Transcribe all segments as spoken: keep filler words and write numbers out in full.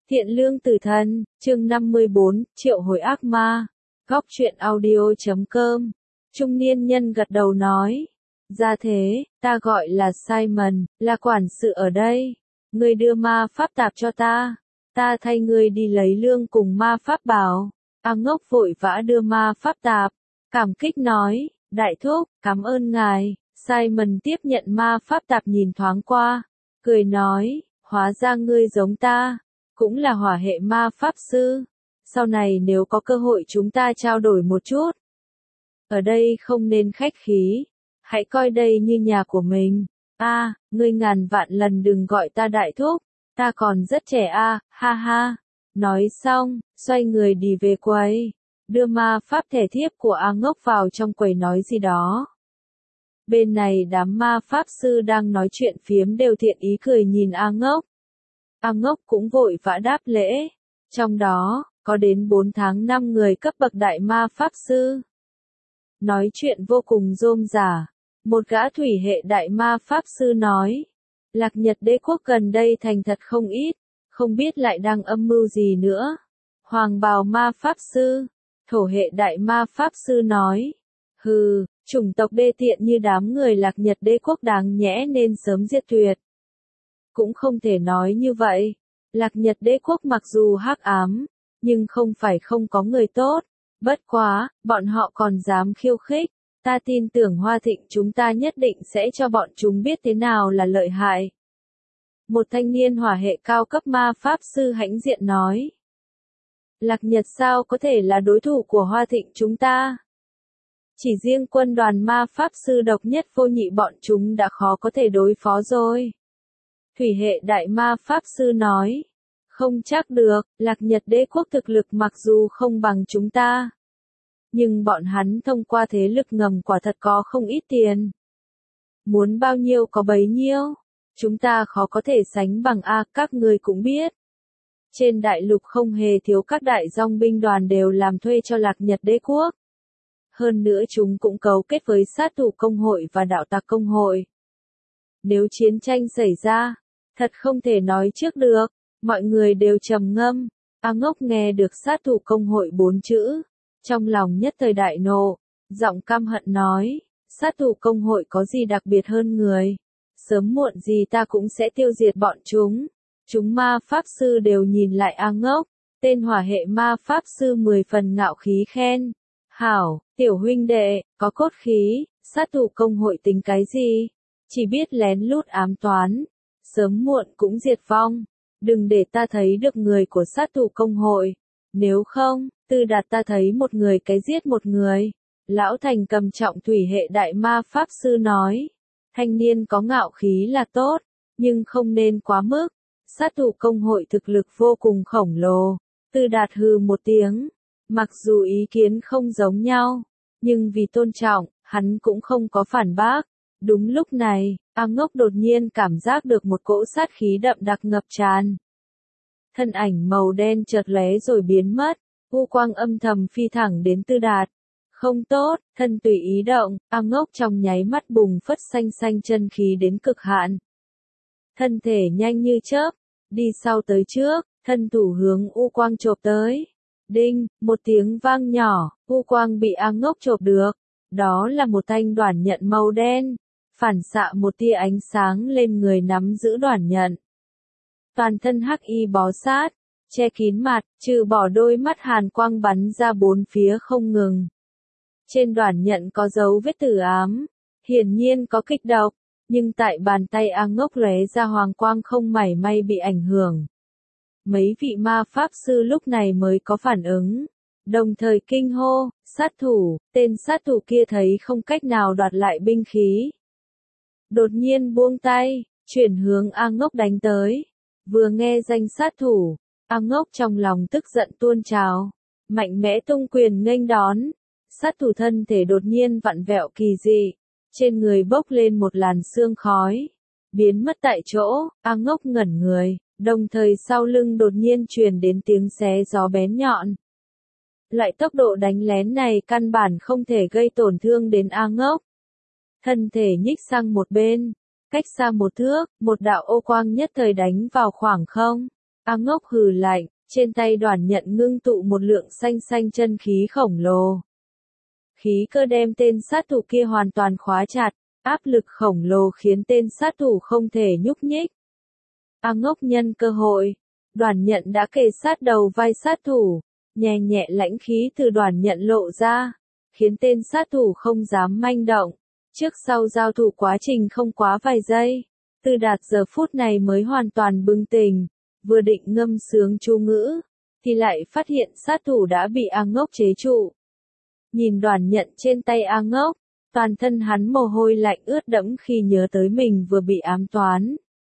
Thiện lương tử thần, chương năm mươi bốn, triệu hồi ác ma. Góc truyện audio chấm com. Trung niên nhân gật đầu nói. Ra thế, ta gọi là Simon, là quản sự ở đây. Ngươi đưa ma pháp tạp cho ta. Ta thay ngươi đi lấy lương cùng ma pháp bảo. A Ngốc vội vã đưa ma pháp tạp. Cảm kích nói, đại thúc, cảm ơn ngài. Simon tiếp nhận ma pháp tạp nhìn thoáng qua. Cười nói, hóa ra ngươi giống ta. Cũng là hỏa hệ ma pháp sư. Sau này nếu có cơ hội chúng ta trao đổi một chút. Ở đây không nên khách khí. Hãy coi đây như nhà của mình. A, à, ngươi ngàn vạn lần đừng gọi ta đại thúc. Ta còn rất trẻ a, à, ha ha. Nói xong, xoay người đi về quầy. Đưa ma pháp thẻ thiếp của A Ngốc vào trong quầy nói gì đó. Bên này đám ma pháp sư đang nói chuyện phiếm đều thiện ý cười nhìn A Ngốc. A Ngốc cũng vội vã đáp lễ. Trong đó, có đến bốn tháng năm người cấp bậc đại ma pháp sư. Nói chuyện vô cùng rôm rả. Một gã thủy hệ đại ma pháp sư nói. Lạc Nhật đế quốc gần đây thành thật không ít. Không biết lại đang âm mưu gì nữa. Hoàng bào ma pháp sư. Thổ hệ đại ma pháp sư nói. Hừ, chủng tộc đê tiện như đám người Lạc Nhật đế quốc đáng nhẽ nên sớm diệt tuyệt. Cũng không thể nói như vậy. Lạc Nhật đế quốc mặc dù hắc ám, nhưng không phải không có người tốt. Bất quá, bọn họ còn dám khiêu khích. Ta tin tưởng Hoa Thịnh chúng ta nhất định sẽ cho bọn chúng biết thế nào là lợi hại. Một thanh niên hỏa hệ cao cấp ma pháp sư hãnh diện nói. Lạc Nhật sao có thể là đối thủ của Hoa Thịnh chúng ta? Chỉ riêng quân đoàn ma pháp sư độc nhất vô nhị bọn chúng đã khó có thể đối phó rồi. Thủy hệ đại ma pháp sư nói. Không chắc được, Lạc Nhật đế quốc thực lực mặc dù không bằng chúng ta. Nhưng bọn hắn thông qua thế lực ngầm quả thật có không ít tiền. Muốn bao nhiêu có bấy nhiêu. Chúng ta khó có thể sánh bằng A, các người cũng biết. Trên đại lục không hề thiếu các đại dòng binh đoàn đều làm thuê cho Lạc Nhật đế quốc. Hơn nữa chúng cũng cấu kết với sát thủ công hội và đạo tặc công hội. Nếu chiến tranh xảy ra, thật không thể nói trước được, mọi người đều trầm ngâm. A Ngốc nghe được sát thủ công hội bốn chữ, trong lòng nhất thời đại nộ, giọng căm hận nói, sát thủ công hội có gì đặc biệt hơn người, sớm muộn gì ta cũng sẽ tiêu diệt bọn chúng. Chúng ma pháp sư đều nhìn lại A Ngốc, tên hỏa hệ ma pháp sư mười phần ngạo khí khen. Hảo, tiểu huynh đệ, có cốt khí, sát thủ công hội tính cái gì? Chỉ biết lén lút ám toán, sớm muộn cũng diệt vong. Đừng để ta thấy được người của sát thủ công hội. Nếu không, Tư Đạt ta thấy một người cái giết một người. Lão Thành cầm trọng thủy hệ đại ma pháp sư nói. Thanh niên có ngạo khí là tốt, nhưng không nên quá mức. Sát thủ công hội thực lực vô cùng khổng lồ. Tư Đạt hừ một tiếng. Mặc dù ý kiến không giống nhau, nhưng vì tôn trọng, hắn cũng không có phản bác. Đúng lúc này, A Ngốc đột nhiên cảm giác được một cỗ sát khí đậm đặc ngập tràn. Thân ảnh màu đen chợt lóe rồi biến mất, u quang âm thầm phi thẳng đến Tư Đạt. Không tốt, thân tùy ý động, A Ngốc trong nháy mắt bùng phất xanh xanh chân khí đến cực hạn. Thân thể nhanh như chớp, đi sau tới trước, thân thủ hướng u quang chộp tới. Đinh, một tiếng vang nhỏ, u quang bị A Ngốc chộp được. Đó là một thanh đoản nhận màu đen, phản xạ một tia ánh sáng lên người nắm giữ đoản nhận. Toàn thân hắc y bó sát, che kín mặt, trừ bỏ đôi mắt hàn quang bắn ra bốn phía không ngừng. Trên đoản nhận có dấu vết tử ám, hiển nhiên có kịch độc, nhưng tại bàn tay A Ngốc lóe ra hoàng quang không mảy may bị ảnh hưởng. Mấy vị ma pháp sư lúc này mới có phản ứng, đồng thời kinh hô, sát thủ, tên sát thủ kia thấy không cách nào đoạt lại binh khí. Đột nhiên buông tay, chuyển hướng A Ngốc đánh tới. Vừa nghe danh sát thủ, A Ngốc trong lòng tức giận tuôn trào, mạnh mẽ tung quyền nghênh đón. Sát thủ thân thể đột nhiên vặn vẹo kỳ dị, trên người bốc lên một làn sương khói, biến mất tại chỗ. A Ngốc ngẩn người, đồng thời sau lưng đột nhiên truyền đến tiếng xé gió bén nhọn. Loại tốc độ đánh lén này căn bản không thể gây tổn thương đến A Ngốc. Thân thể nhích sang một bên, cách xa một thước, một đạo ô quang nhất thời đánh vào khoảng không. A Ngốc hừ lạnh, trên tay Đoàn Nhận ngưng tụ một lượng xanh xanh chân khí khổng lồ. Khí cơ đem tên sát thủ kia hoàn toàn khóa chặt, áp lực khổng lồ khiến tên sát thủ không thể nhúc nhích. A Ngốc nhân cơ hội, Đoàn Nhận đã kề sát đầu vai sát thủ, nhẹ nhẹ lãnh khí từ Đoàn Nhận lộ ra, khiến tên sát thủ không dám manh động. Trước sau giao thủ quá trình không quá vài giây, Tư Đạt giờ phút này mới hoàn toàn bừng tỉnh, vừa định ngâm sướng chú ngữ, thì lại phát hiện sát thủ đã bị A Ngốc chế trụ. Nhìn Đoàn Nhận trên tay A Ngốc, toàn thân hắn mồ hôi lạnh ướt đẫm khi nhớ tới mình vừa bị ám toán.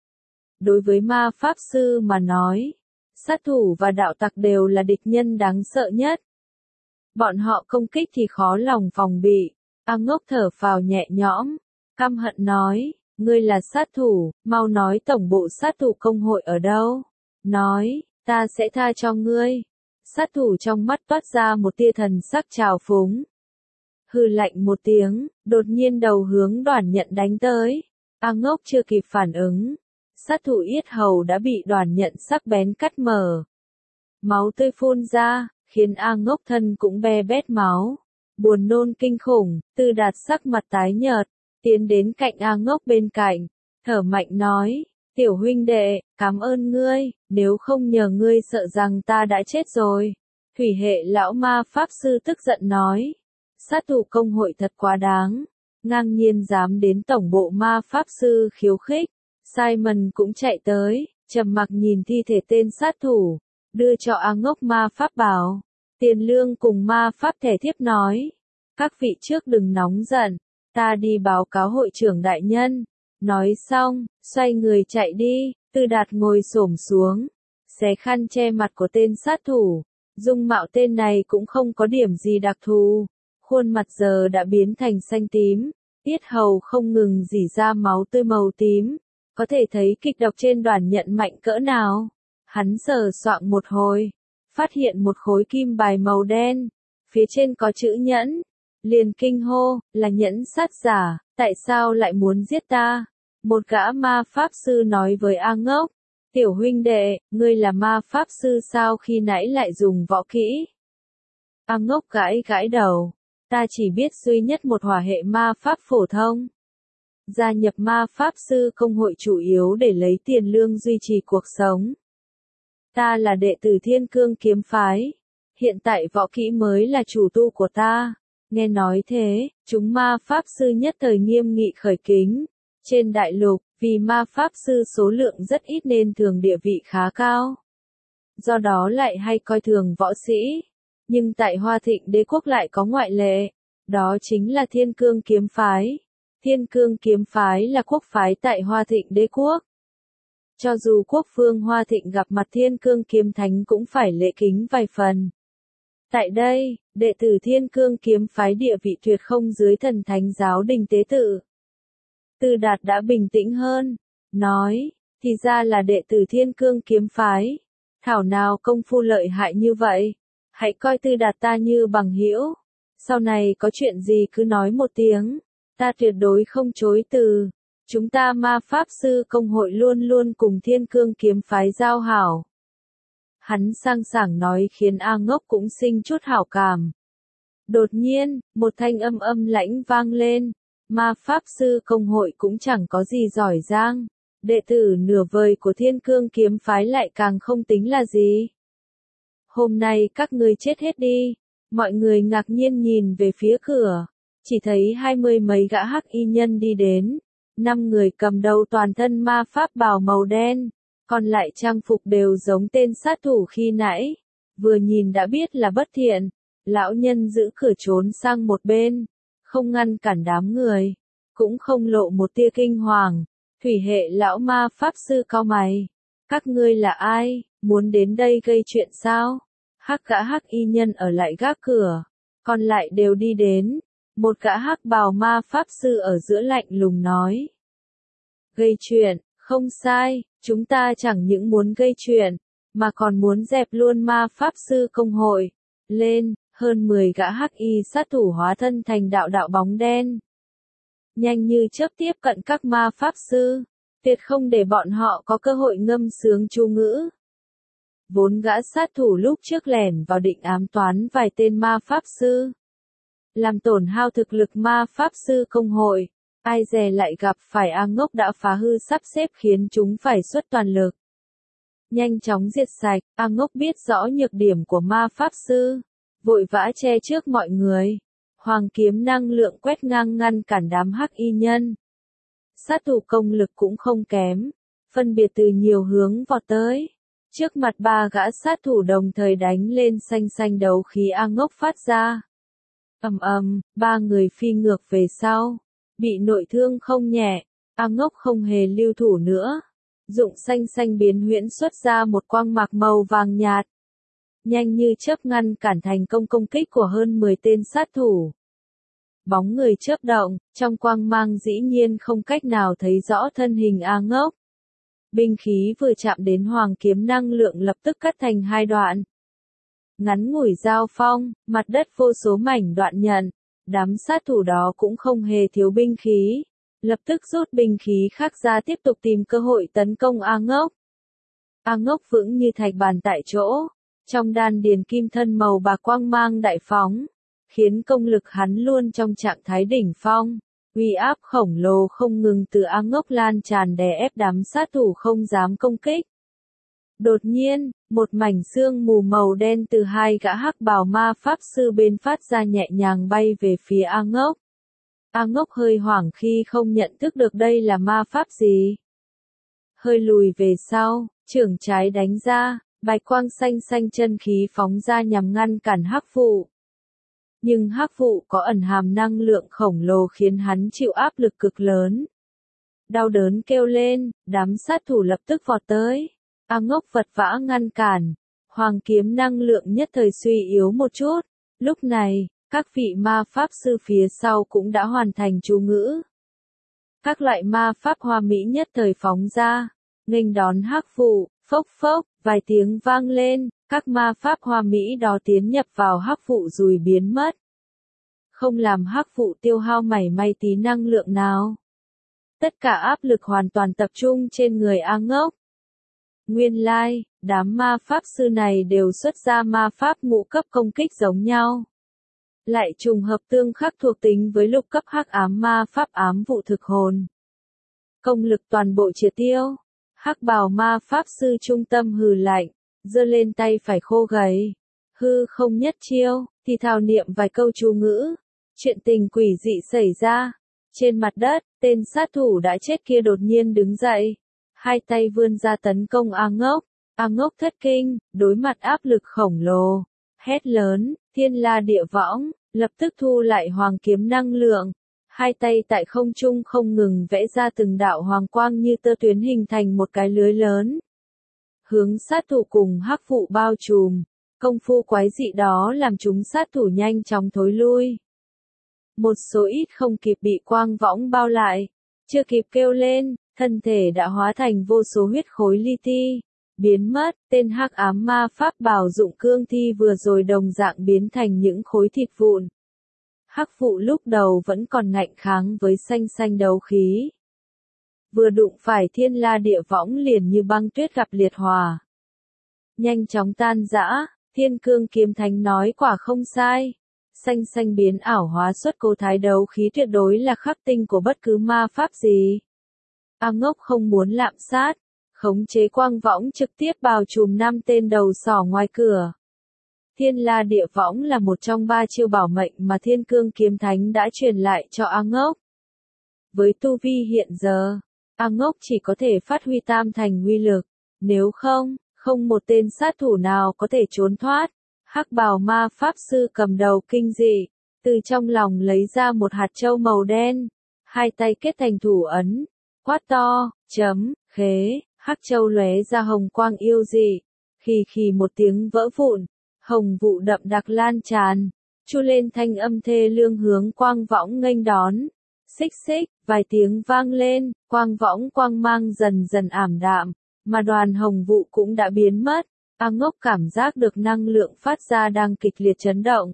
Đối với ma pháp sư mà nói, sát thủ và đạo tặc đều là địch nhân đáng sợ nhất. Bọn họ công kích thì khó lòng phòng bị. A Ngốc thở phào nhẹ nhõm, căm hận nói, ngươi là sát thủ, mau nói tổng bộ sát thủ công hội ở đâu. Nói, ta sẽ tha cho ngươi. Sát thủ trong mắt toát ra một tia thần sắc trào phúng. Hừ lạnh một tiếng, đột nhiên đầu hướng Đoàn Nhận đánh tới. A Ngốc chưa kịp phản ứng. Sát thủ yết hầu đã bị Đoàn Nhận sắc bén cắt mở. Máu tươi phun ra, khiến A Ngốc thân cũng be bét máu. Buồn nôn kinh khủng, Tư Đạt sắc mặt tái nhợt, tiến đến cạnh A Ngốc bên cạnh, thở mạnh nói, tiểu huynh đệ, cảm ơn ngươi, nếu không nhờ ngươi sợ rằng ta đã chết rồi. Thủy hệ lão ma pháp sư tức giận nói, sát thủ công hội thật quá đáng, ngang nhiên dám đến tổng bộ ma pháp sư khiêu khích. Simon cũng chạy tới, trầm mặc nhìn thi thể tên sát thủ, đưa cho A Ngốc ma pháp bảo. Tiền Lương cùng ma pháp thẻ thiếp nói, các vị trước đừng nóng giận, ta đi báo cáo hội trưởng đại nhân. Nói xong, xoay người chạy đi, Tư Đạt ngồi xổm xuống, xé khăn che mặt của tên sát thủ. Dung mạo tên này cũng không có điểm gì đặc thù, khuôn mặt giờ đã biến thành xanh tím, yết hầu không ngừng rỉ ra máu tươi màu tím, có thể thấy kịch độc trên Đoàn Nhận mạnh cỡ nào. Hắn sờ soạng một hồi, phát hiện một khối kim bài màu đen, phía trên có chữ nhẫn, liền kinh hô, là nhẫn sát giả, tại sao lại muốn giết ta? Một gã ma pháp sư nói với A Ngốc, tiểu huynh đệ, ngươi là ma pháp sư sao khi nãy lại dùng võ kỹ? A Ngốc gãi gãi đầu, ta chỉ biết duy nhất một hỏa hệ ma pháp phổ thông. Gia nhập ma pháp sư công hội chủ yếu để lấy tiền lương duy trì cuộc sống. Ta là đệ tử Thiên Cương kiếm phái. Hiện tại võ kỹ mới là chủ tu của ta. Nghe nói thế, chúng ma pháp sư nhất thời nghiêm nghị khởi kính. Trên đại lục, vì ma pháp sư số lượng rất ít nên thường địa vị khá cao. Do đó lại hay coi thường võ sĩ. Nhưng tại Hoa Thịnh Đế quốc lại có ngoại lệ. Đó chính là Thiên Cương kiếm phái. Thiên Cương kiếm phái là quốc phái tại Hoa Thịnh Đế quốc. Cho dù quốc phương Hoa Thịnh gặp mặt Thiên Cương kiếm thánh cũng phải lễ kính vài phần. Tại đây, đệ tử Thiên Cương kiếm phái địa vị tuyệt không dưới thần thánh giáo đình tế tự. Tư Đạt đã bình tĩnh hơn, nói, thì ra là đệ tử Thiên Cương kiếm phái. Thảo nào công phu lợi hại như vậy, hãy coi Tư Đạt ta như bằng hữu. Sau này có chuyện gì cứ nói một tiếng, ta tuyệt đối không chối từ. Chúng ta ma pháp sư công hội luôn luôn cùng Thiên Cương kiếm phái giao hảo. Hắn sang sảng nói khiến A Ngốc cũng sinh chút hảo cảm. Đột nhiên, một thanh âm âm lãnh vang lên. Ma pháp sư công hội cũng chẳng có gì giỏi giang. Đệ tử nửa vời của Thiên Cương kiếm phái lại càng không tính là gì. Hôm nay các ngươi chết hết đi. Mọi người ngạc nhiên nhìn về phía cửa. Chỉ thấy hai mươi mấy gã hắc y nhân đi đến. Năm người cầm đầu toàn thân ma pháp bào màu đen. Còn lại trang phục đều giống tên sát thủ khi nãy. Vừa nhìn đã biết là bất thiện. Lão nhân giữ cửa trốn sang một bên. Không ngăn cản đám người. Cũng không lộ một tia kinh hoàng. Thủy hệ lão ma pháp sư cau mày. Các ngươi là ai, muốn đến đây gây chuyện sao? Hắc gã hắc y nhân ở lại gác cửa. Còn lại đều đi đến. Một gã hắc bào ma pháp sư ở giữa lạnh lùng nói. Gây chuyện, không sai, chúng ta chẳng những muốn gây chuyện, mà còn muốn dẹp luôn ma pháp sư công hội. Lên, hơn mười gã hắc y sát thủ hóa thân thành đạo đạo bóng đen. Nhanh như chớp tiếp cận các ma pháp sư, tuyệt không để bọn họ có cơ hội ngâm sướng chú ngữ. Vốn gã sát thủ lúc trước lẻn vào định ám toán vài tên ma pháp sư, làm tổn hao thực lực ma pháp sư công hội, ai dè lại gặp phải A Ngốc đã phá hư sắp xếp khiến chúng phải xuất toàn lực. Nhanh chóng diệt sạch, A Ngốc biết rõ nhược điểm của ma pháp sư, vội vã che trước mọi người. Hoàng kiếm năng lượng quét ngang ngăn cản đám hắc y nhân. Sát thủ công lực cũng không kém, phân biệt từ nhiều hướng vọt tới. Trước mặt ba gã sát thủ đồng thời đánh lên xanh xanh đấu khí A Ngốc phát ra. Ầm ầm, ba người phi ngược về sau, bị nội thương không nhẹ, A Ngốc không hề lưu thủ nữa. Dụng xanh xanh biến huyễn xuất ra một quang mạc màu vàng nhạt. Nhanh như chớp ngăn cản thành công công kích của hơn mười tên sát thủ. Bóng người chớp động, trong quang mang dĩ nhiên không cách nào thấy rõ thân hình A Ngốc. Binh khí vừa chạm đến hoàng kiếm năng lượng lập tức cắt thành hai đoạn. Ngắn ngủi giao phong, mặt đất vô số mảnh đoạn nhận, đám sát thủ đó cũng không hề thiếu binh khí. Lập tức rút binh khí khác ra tiếp tục tìm cơ hội tấn công A Ngốc. A Ngốc vững như thạch bàn tại chỗ, trong đan điền kim thân màu bạc quang mang đại phóng, khiến công lực hắn luôn trong trạng thái đỉnh phong, uy áp khổng lồ không ngừng từ A Ngốc lan tràn đè ép đám sát thủ không dám công kích. Đột nhiên, một mảnh sương mù màu đen từ hai gã hắc bào ma pháp sư bên phát ra nhẹ nhàng bay về phía A Ngốc. A Ngốc hơi hoảng khi không nhận thức được đây là ma pháp gì. Hơi lùi về sau, chưởng trái đánh ra, bạch quang xanh xanh chân khí phóng ra nhằm ngăn cản hắc vụ. Nhưng hắc vụ có ẩn hàm năng lượng khổng lồ khiến hắn chịu áp lực cực lớn. Đau đớn kêu lên, đám sát thủ lập tức vọt tới. A Ngốc vật vã ngăn cản, hoàng kiếm năng lượng nhất thời suy yếu một chút. Lúc này, các vị ma pháp sư phía sau cũng đã hoàn thành chú ngữ. Các loại ma pháp hoa mỹ nhất thời phóng ra, nghênh đón hắc vụ, phốc phốc, vài tiếng vang lên, các ma pháp hoa mỹ đó tiến nhập vào hắc vụ rồi biến mất. Không làm hắc vụ tiêu hao mảy may tí năng lượng nào. Tất cả áp lực hoàn toàn tập trung trên người A Ngốc. Nguyên lai, đám ma pháp sư này đều xuất ra ma pháp ngũ cấp công kích giống nhau. Lại trùng hợp tương khắc thuộc tính với lục cấp hắc ám ma pháp ám vụ thực hồn. Công lực toàn bộ triệt tiêu. Hắc bào ma pháp sư trung tâm hừ lạnh, giơ lên tay phải khô gầy. Hư không nhất chiêu, thì thào niệm vài câu chú ngữ. Chuyện tình quỷ dị xảy ra. Trên mặt đất, tên sát thủ đã chết kia đột nhiên đứng dậy. Hai tay vươn ra tấn công A Ngốc. A Ngốc thất kinh, đối mặt áp lực khổng lồ. Hét lớn, thiên la địa võng, lập tức thu lại hoàng kiếm năng lượng. Hai tay tại không trung không ngừng vẽ ra từng đạo hoàng quang như tơ tuyến hình thành một cái lưới lớn. Hướng sát thủ cùng hắc vụ bao trùm, công phu quái dị đó làm chúng sát thủ nhanh chóng thối lui. Một số ít không kịp bị quang võng bao lại, chưa kịp kêu lên, thân thể đã hóa thành vô số huyết khối li ti, biến mất, tên hắc ám ma pháp bảo dụng cương thi vừa rồi đồng dạng biến thành những khối thịt vụn. Hắc vụ lúc đầu vẫn còn ngạnh kháng với xanh xanh đấu khí. Vừa đụng phải thiên la địa võng liền như băng tuyết gặp liệt hỏa. Nhanh chóng tan rã, thiên cương kiếm thánh nói quả không sai. Xanh xanh biến ảo hóa xuất cô thái đấu khí tuyệt đối là khắc tinh của bất cứ ma pháp gì. A Ngốc không muốn lạm sát, khống chế quang võng trực tiếp bao trùm năm tên đầu sỏ ngoài cửa. Thiên la địa võng là một trong ba chiêu bảo mệnh mà thiên cương kiếm thánh đã truyền lại cho A Ngốc. Với tu vi hiện giờ, A Ngốc chỉ có thể phát huy tam thành uy lực, nếu không, không một tên sát thủ nào có thể trốn thoát. Hắc bào ma pháp sư cầm đầu kinh dị, từ trong lòng lấy ra một hạt châu màu đen, hai tay kết thành thủ ấn, quát to, chấm, khế, hắc châu lóe ra hồng quang yêu dị, khì khì một tiếng vỡ vụn, hồng vụ đậm đặc lan tràn, chu lên thanh âm thê lương hướng quang võng nghênh đón, xích xích, vài tiếng vang lên, quang võng quang mang dần dần ảm đạm, mà đoàn hồng vụ cũng đã biến mất. A Ngốc cảm giác được năng lượng phát ra đang kịch liệt chấn động.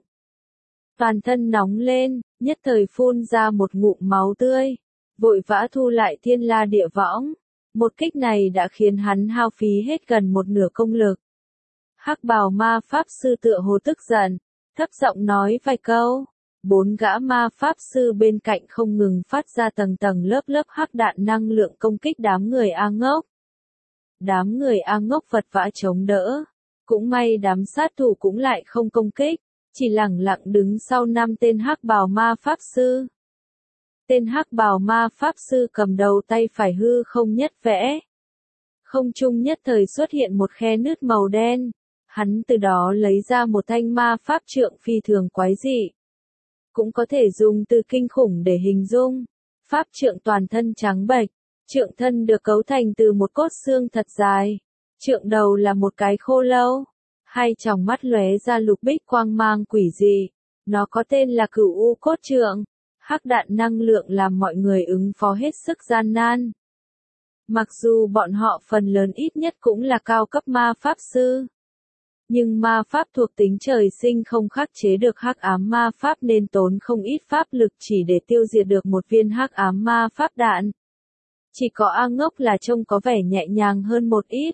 Toàn thân nóng lên, nhất thời phun ra một ngụm máu tươi, vội vã thu lại thiên la địa võng. Một kích này đã khiến hắn hao phí hết gần một nửa công lực. Hắc bào ma pháp sư tựa hồ tức giận, thấp giọng nói vài câu. Bốn gã ma pháp sư bên cạnh không ngừng phát ra tầng tầng lớp lớp hắc đạn năng lượng công kích đám người A Ngốc. Đám người A Ngốc vật vã chống đỡ. Cũng may đám sát thủ cũng lại không công kích, chỉ lẳng lặng đứng sau năm tên hắc bào ma pháp sư. Tên hắc bào ma pháp sư cầm đầu tay phải hư không nhất vẽ. Không trung nhất thời xuất hiện một khe nứt màu đen. Hắn từ đó lấy ra một thanh ma pháp trượng phi thường quái dị. Cũng có thể dùng từ kinh khủng để hình dung. Pháp trượng toàn thân trắng bệch, trượng thân được cấu thành từ một cốt xương thật dài. Trượng đầu là một cái khô lâu, hai tròng mắt lóe ra lục bích quang mang quỷ dị. Nó có tên là Cửu U Cốt Trượng. Hắc đạn năng lượng làm mọi người ứng phó hết sức gian nan. Mặc dù bọn họ phần lớn ít nhất cũng là cao cấp ma pháp sư. Nhưng ma pháp thuộc tính trời sinh không khắc chế được hắc ám ma pháp nên tốn không ít pháp lực chỉ để tiêu diệt được một viên hắc ám ma pháp đạn. Chỉ có A Ngốc là trông có vẻ nhẹ nhàng hơn một ít.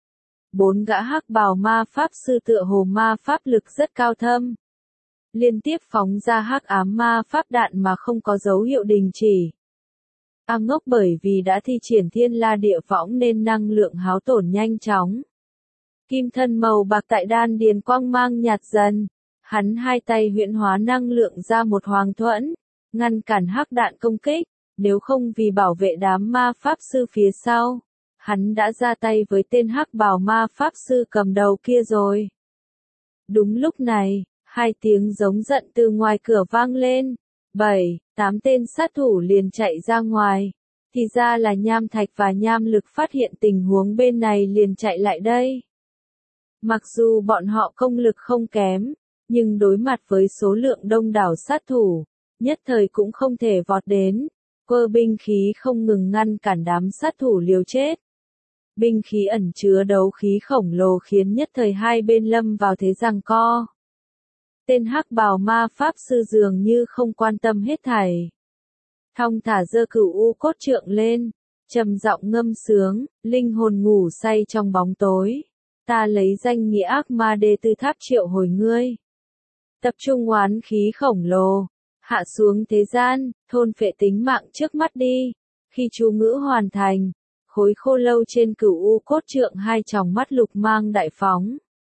Bốn gã hắc bào ma pháp sư tựa hồ ma pháp lực rất cao thâm. Liên tiếp phóng ra hắc ám ma pháp đạn mà không có dấu hiệu đình chỉ. A Ngốc bởi vì đã thi triển thiên la địa võng nên năng lượng hao tổn nhanh chóng. Kim thân màu bạc tại đan điền quang mang nhạt dần. Hắn hai tay huyễn hóa năng lượng ra một hoàng thuẫn, ngăn cản hắc đạn công kích. Nếu không vì bảo vệ đám ma pháp sư phía sau, hắn đã ra tay với tên hắc bào ma pháp sư cầm đầu kia rồi. Đúng lúc này, hai tiếng giống giận từ ngoài cửa vang lên. Bảy, tám tên sát thủ liền chạy ra ngoài. Thì ra là Nham Thạch và Nham Lực phát hiện tình huống bên này liền chạy lại đây. Mặc dù bọn họ công lực không kém, nhưng đối mặt với số lượng đông đảo sát thủ, nhất thời cũng không thể vọt đến. Cơ binh khí không ngừng ngăn cản đám sát thủ liều chết. Binh khí ẩn chứa đấu khí khổng lồ khiến nhất thời hai bên lâm vào thế giằng co. Tên hắc bào ma pháp sư dường như không quan tâm hết thảy. Thong thả giơ Cửu U Cốt Trượng lên, trầm giọng ngâm sướng, linh hồn ngủ say trong bóng tối. Ta lấy danh nghĩa ác ma đệ từ tháp triệu hồi ngươi. Tập trung oán khí khổng lồ, hạ xuống thế gian, thôn phệ tính mạng trước mắt đi. Khi chú ngữ hoàn thành, khối khô lâu trên Cửu U Cốt Trượng hai tròng mắt lục mang đại phóng.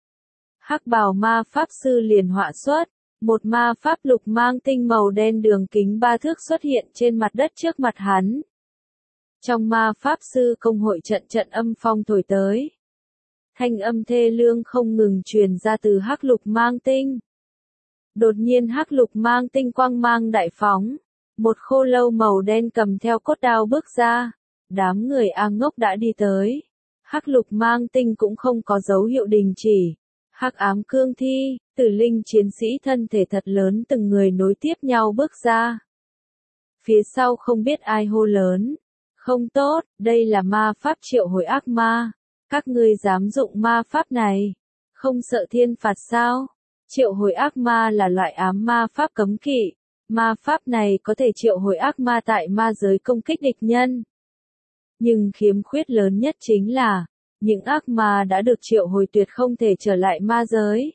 Hắc bào ma pháp sư liền họa xuất, một ma pháp lục mang tinh màu đen đường kính ba thước xuất hiện trên mặt đất trước mặt hắn. Trong ma pháp sư công hội trận trận âm phong thổi tới. Thanh âm thê lương không ngừng truyền ra từ hắc lục mang tinh. Đột nhiên hắc lục mang tinh quang mang đại phóng, một khô lâu màu đen cầm theo cốt đao bước ra, đám người A Ngốc đã đi tới. Hắc lục mang tinh cũng không có dấu hiệu đình chỉ. Hắc ám cương thi, tử linh chiến sĩ thân thể thật lớn từng người nối tiếp nhau bước ra. Phía sau không biết ai hô lớn. Không tốt, đây là ma pháp triệu hồi ác ma. Các ngươi dám dụng ma pháp này, không sợ thiên phạt sao? Triệu hồi ác ma là loại ám ma pháp cấm kỵ. Ma pháp này có thể triệu hồi ác ma tại ma giới công kích địch nhân. Nhưng khiếm khuyết lớn nhất chính là, những ác ma đã được triệu hồi tuyệt không thể trở lại ma giới.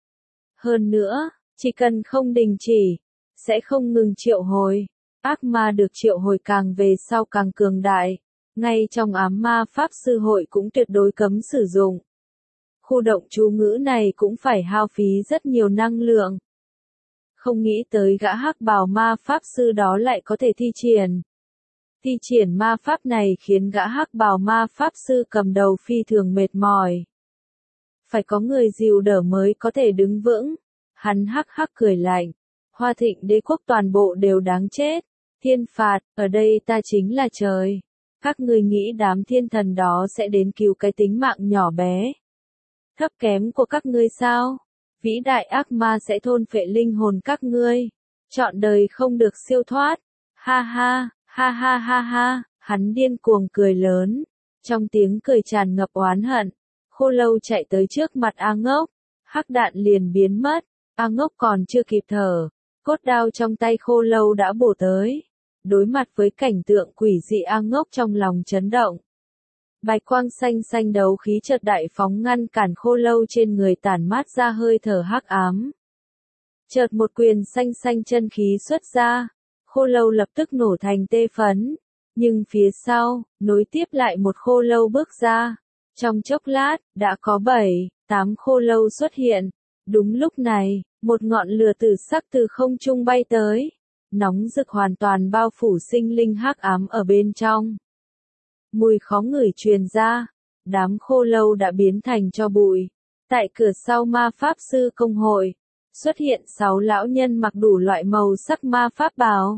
Hơn nữa, chỉ cần không đình chỉ, sẽ không ngừng triệu hồi. Ác ma được triệu hồi càng về sau càng cường đại. Ngay trong ám ma pháp sư hội cũng tuyệt đối cấm sử dụng. Khu động chú ngữ này cũng phải hao phí rất nhiều năng lượng. Không nghĩ tới gã hắc bào ma pháp sư đó lại có thể thi triển. Thi triển ma pháp này khiến gã hắc bào ma pháp sư cầm đầu phi thường mệt mỏi. Phải có người dìu đỡ mới có thể đứng vững. Hắn hắc hắc cười lạnh. Hoa Thịnh đế quốc toàn bộ đều đáng chết. Thiên phạt, ở đây ta chính là trời. Các ngươi nghĩ đám thiên thần đó sẽ đến cứu cái tính mạng nhỏ bé thấp kém của các ngươi sao? Vĩ đại ác ma sẽ thôn phệ linh hồn các ngươi. Trọn đời không được siêu thoát. Ha ha, ha ha ha ha, hắn điên cuồng cười lớn. Trong tiếng cười tràn ngập oán hận, khô lâu chạy tới trước mặt A Ngốc. Hắc đạn liền biến mất. A Ngốc còn chưa kịp thở. Cốt đao trong tay khô lâu đã bổ tới. Đối mặt với cảnh tượng quỷ dị A Ngốc trong lòng chấn động. Bạch quang xanh xanh đấu khí chợt đại phóng ngăn cản khô lâu trên người tản mát ra hơi thở hắc ám. Chợt một quyền xanh xanh chân khí xuất ra, khô lâu lập tức nổ thành tê phấn. Nhưng phía sau, nối tiếp lại một khô lâu bước ra. Trong chốc lát, đã có bảy, tám khô lâu xuất hiện. Đúng lúc này, một ngọn lửa tử sắc từ không trung bay tới. Nóng rực hoàn toàn bao phủ sinh linh hắc ám ở bên trong. Mùi khó ngửi truyền ra, đám khô lâu đã biến thành tro bụi. Tại cửa sau ma pháp sư công hội, xuất hiện sáu lão nhân mặc đủ loại màu sắc ma pháp bào.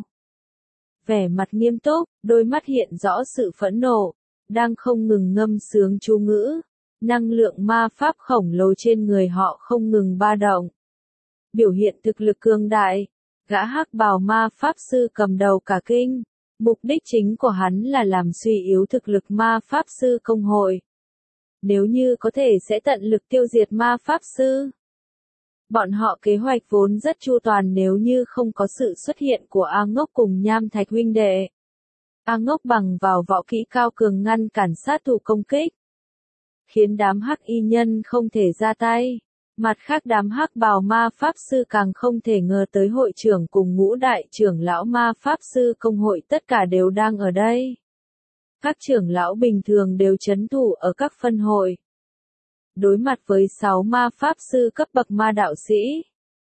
Vẻ mặt nghiêm túc, đôi mắt hiện rõ sự phẫn nộ, đang không ngừng ngâm sướng chú ngữ. Năng lượng ma pháp khổng lồ trên người họ không ngừng ba động. Biểu hiện thực lực cường đại, gã hắc bào ma pháp sư cầm đầu cả kinh. Mục đích chính của hắn là làm suy yếu thực lực ma pháp sư công hội. Nếu như có thể sẽ tận lực tiêu diệt ma pháp sư. Bọn họ kế hoạch vốn rất chu toàn nếu như không có sự xuất hiện của A Ngốc cùng Nham Thạch huynh đệ. A Ngốc bằng vào võ kỹ cao cường ngăn cản sát thủ công kích, khiến đám hắc y nhân không thể ra tay. Mặt khác đám hắc bào ma pháp sư càng không thể ngờ tới hội trưởng cùng ngũ đại trưởng lão ma pháp sư công hội tất cả đều đang ở đây. Các trưởng lão bình thường đều trấn thủ ở các phân hội. Đối mặt với sáu ma pháp sư cấp bậc ma đạo sĩ,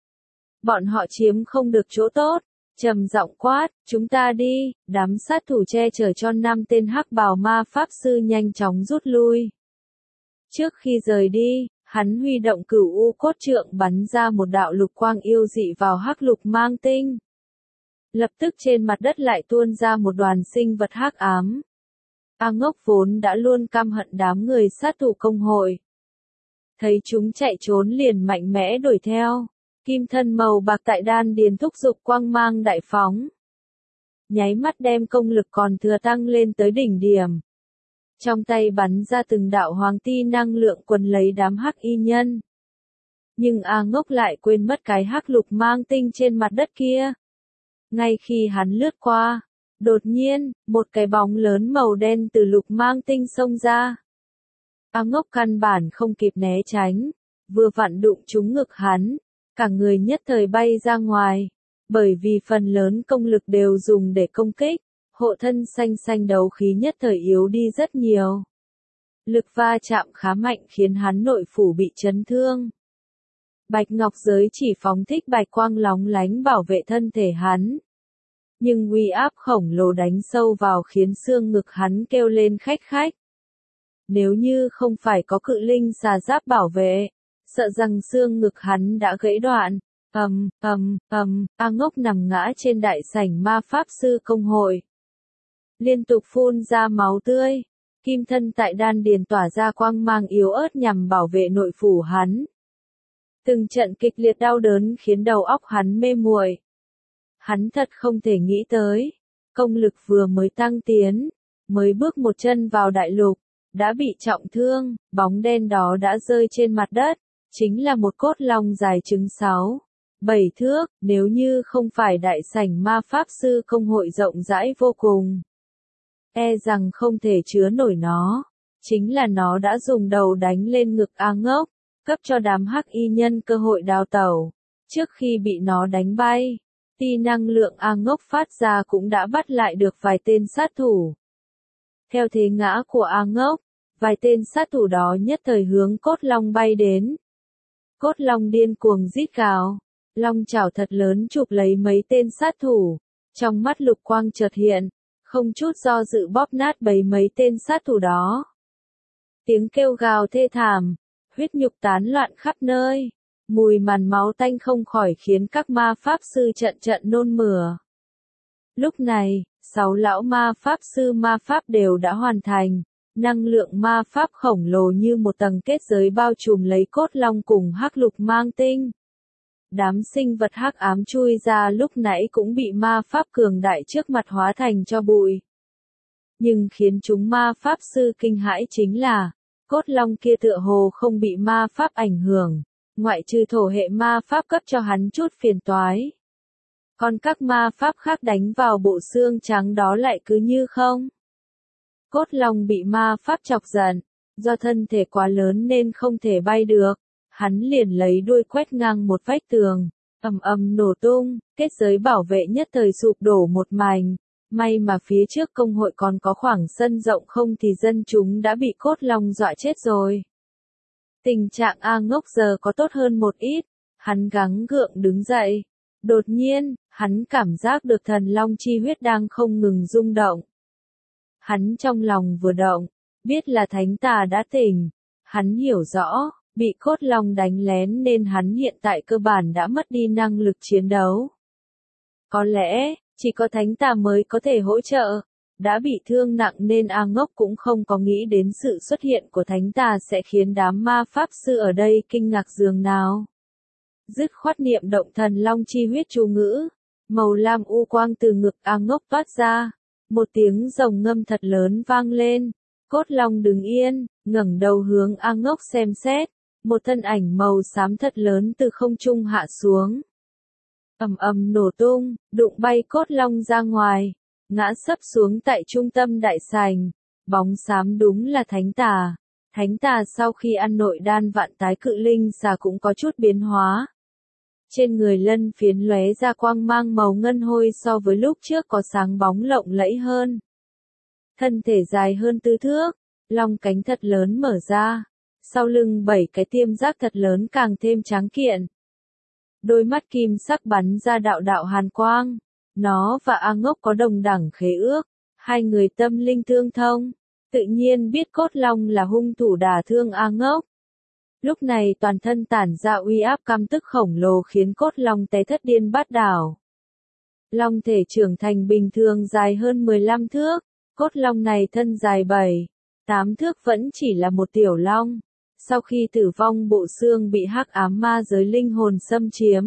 bọn họ chiếm không được chỗ tốt, trầm giọng quát, chúng ta đi. Đám sát thủ che chở cho năm tên hắc bào ma pháp sư nhanh chóng rút lui. Trước khi rời đi, hắn huy động cửu u cốt trượng bắn ra một đạo lục quang yêu dị vào hắc lục mang tinh. Lập tức trên mặt đất lại tuôn ra một đoàn sinh vật hắc ám. A Ngốc vốn đã luôn căm hận đám người sát thủ công hội. Thấy chúng chạy trốn liền mạnh mẽ đuổi theo. Kim thân màu bạc tại đan điền thúc giục quang mang đại phóng. Nháy mắt đem công lực còn thừa tăng lên tới đỉnh điểm. Trong tay bắn ra từng đạo hoàng ti năng lượng quần lấy đám hắc y nhân. Nhưng A Ngốc lại quên mất cái hắc lục mang tinh trên mặt đất kia. Ngay khi hắn lướt qua, đột nhiên, một cái bóng lớn màu đen từ lục mang tinh xông ra. A Ngốc căn bản không kịp né tránh, vừa vặn đụng trúng ngực hắn, cả người nhất thời bay ra ngoài, bởi vì phần lớn công lực đều dùng để công kích, hộ thân xanh xanh đấu khí nhất thời yếu đi rất nhiều. Lực va chạm khá mạnh khiến hắn nội phủ bị chấn thương. Bạch ngọc giới chỉ phóng thích bạch quang lóng lánh bảo vệ thân thể hắn. Nhưng uy áp khổng lồ đánh sâu vào khiến xương ngực hắn kêu lên khách khách. Nếu như không phải có cự linh xà giáp bảo vệ, sợ rằng xương ngực hắn đã gãy đoạn. Ầm, ầm, ầm, A Ngốc nằm ngã trên đại sảnh ma pháp sư công hội. Liên tục phun ra máu tươi, kim thân tại đan điền tỏa ra quang mang yếu ớt nhằm bảo vệ nội phủ hắn. Từng trận kịch liệt đau đớn khiến đầu óc hắn mê muội. Hắn thật không thể nghĩ tới, công lực vừa mới tăng tiến, mới bước một chân vào đại lục, đã bị trọng thương, bóng đen đó đã rơi trên mặt đất, chính là một cốt long dài chừng sáu, bảy thước, nếu như không phải đại sảnh ma pháp sư công hội rộng rãi vô cùng. E rằng không thể chứa nổi nó, chính là nó đã dùng đầu đánh lên ngực A Ngốc, cấp cho đám hắc y nhân cơ hội đào tẩu. Trước khi bị nó đánh bay, ti năng lượng A Ngốc phát ra cũng đã bắt lại được vài tên sát thủ. Theo thế ngã của A Ngốc, vài tên sát thủ đó nhất thời hướng cốt long bay đến. Cốt long điên cuồng rít gào, long chảo thật lớn chụp lấy mấy tên sát thủ, trong mắt lục quang chợt hiện, không chút do dự bóp nát bấy mấy tên sát thủ đó. Tiếng kêu gào thê thảm, huyết nhục tán loạn khắp nơi, mùi màn máu tanh không khỏi khiến các ma pháp sư trận trận nôn mửa. Lúc này, sáu lão ma pháp sư ma pháp đều đã hoàn thành, năng lượng ma pháp khổng lồ như một tầng kết giới bao trùm lấy cốt long cùng hắc lục mang tinh. Đám sinh vật hắc ám chui ra lúc nãy cũng bị ma pháp cường đại trước mặt hóa thành cho bụi. Nhưng khiến chúng ma pháp sư kinh hãi chính là, cốt long kia tựa hồ không bị ma pháp ảnh hưởng, ngoại trừ thổ hệ ma pháp cấp cho hắn chút phiền toái. Còn các ma pháp khác đánh vào bộ xương trắng đó lại cứ như không. Cốt long bị ma pháp chọc giận, do thân thể quá lớn nên không thể bay được, hắn liền lấy đuôi quét ngang một vách tường, ầm ầm nổ tung, kết giới bảo vệ nhất thời sụp đổ một mảnh. May mà phía trước công hội còn có khoảng sân rộng, không thì dân chúng đã bị cốt long dọa chết rồi. Tình trạng A Ngốc giờ có tốt hơn một ít, hắn gắng gượng đứng dậy. Đột nhiên, hắn cảm giác được thần long chi huyết đang không ngừng rung động. Hắn trong lòng vừa động, biết là thánh tà đã tỉnh. Hắn hiểu rõ, bị cốt long đánh lén nên hắn hiện tại cơ bản đã mất đi năng lực chiến đấu. Có lẽ, chỉ có thánh tà mới có thể hỗ trợ. Đã bị thương nặng nên A Ngốc cũng không có nghĩ đến sự xuất hiện của thánh tà sẽ khiến đám ma pháp sư ở đây kinh ngạc dường nào. Dứt khoát niệm động thần long chi huyết chú ngữ, màu lam u quang từ ngực A Ngốc toát ra, một tiếng rồng ngâm thật lớn vang lên, cốt long đứng yên, ngẩng đầu hướng A Ngốc xem xét, một thân ảnh màu xám thật lớn từ không trung hạ xuống. Ầm ầm nổ tung, đụng bay cốt long ra ngoài, ngã sấp xuống tại trung tâm đại sảnh, bóng xám đúng là thánh tà. Thánh tà sau khi ăn nội đan vạn tái cự linh xà cũng có chút biến hóa. Trên người lân phiến lóe ra quang mang màu ngân hôi so với lúc trước có sáng bóng lộng lẫy hơn. Thân thể dài hơn tư thước, long cánh thật lớn mở ra, sau lưng bảy cái tiêm giác thật lớn càng thêm tráng kiện. Đôi mắt kim sắc bắn ra đạo đạo hàn quang, nó và A Ngốc có đồng đẳng khế ước, hai người tâm linh tương thông, tự nhiên biết cốt long là hung thủ đả thương A Ngốc. Lúc này toàn thân tản ra uy áp căm tức khổng lồ khiến cốt long té thất điên bát đảo. Long thể trưởng thành bình thường dài hơn mười lăm thước, cốt long này thân dài bảy, tám thước vẫn chỉ là một tiểu long. Sau khi tử vong bộ xương bị hắc ám ma giới linh hồn xâm chiếm,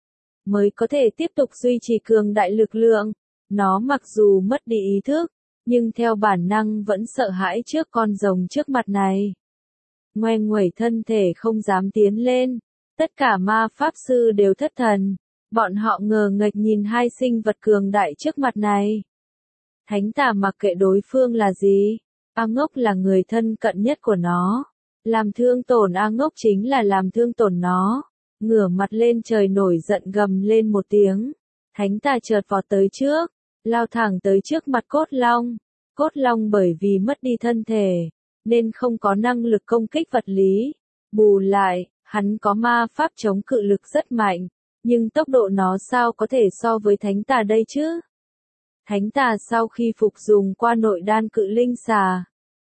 mới có thể tiếp tục duy trì cường đại lực lượng. Nó mặc dù mất đi ý thức, nhưng theo bản năng vẫn sợ hãi trước con rồng trước mặt này. Ngoe nguẩy thân thể không dám tiến lên, tất cả ma pháp sư đều thất thần, bọn họ ngờ nghệch nhìn hai sinh vật cường đại trước mặt này. Thánh tà mặc kệ đối phương là gì, A Ngốc là người thân cận nhất của nó. Làm thương tổn A Ngốc chính là làm thương tổn nó. Ngửa mặt lên trời nổi giận gầm lên một tiếng. Thánh tà chợt vọt tới trước, lao thẳng tới trước mặt cốt long. Cốt long bởi vì mất đi thân thể, nên không có năng lực công kích vật lý. Bù lại, hắn có ma pháp chống cự lực rất mạnh, nhưng tốc độ nó sao có thể so với thánh tà đây chứ? Thánh tà sau khi phục dùng qua nội đan cự linh xà,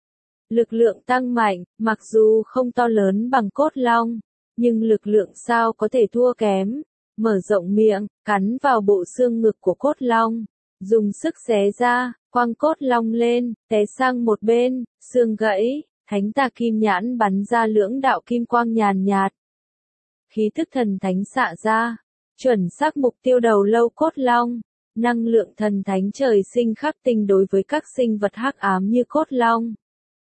lực lượng tăng mạnh, mặc dù không to lớn bằng cốt long, nhưng lực lượng sao có thể thua kém. Mở rộng miệng, cắn vào bộ xương ngực của cốt long, dùng sức xé ra, quăng cốt long lên, té sang một bên, xương gãy, thánh tà kim nhãn bắn ra lưỡng đạo kim quang nhàn nhạt. Khí tức thần thánh xạ ra, chuẩn xác mục tiêu đầu lâu cốt long, năng lượng thần thánh trời sinh khắc tinh đối với các sinh vật hắc ám như cốt long.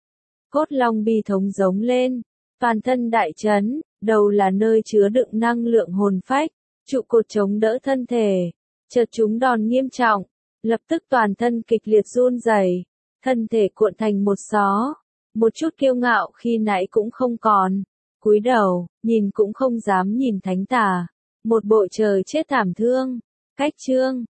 Cốt long bi thống giống lên, toàn thân đại chấn, đầu là nơi chứa đựng năng lượng hồn phách, trụ cột chống đỡ thân thể, chợt chúng đòn nghiêm trọng, lập tức toàn thân kịch liệt run rẩy, thân thể cuộn thành một xó, một chút kiêu ngạo khi nãy cũng không còn, cúi đầu, nhìn cũng không dám nhìn thánh tà, một bộ trời chết thảm thương. Cách chương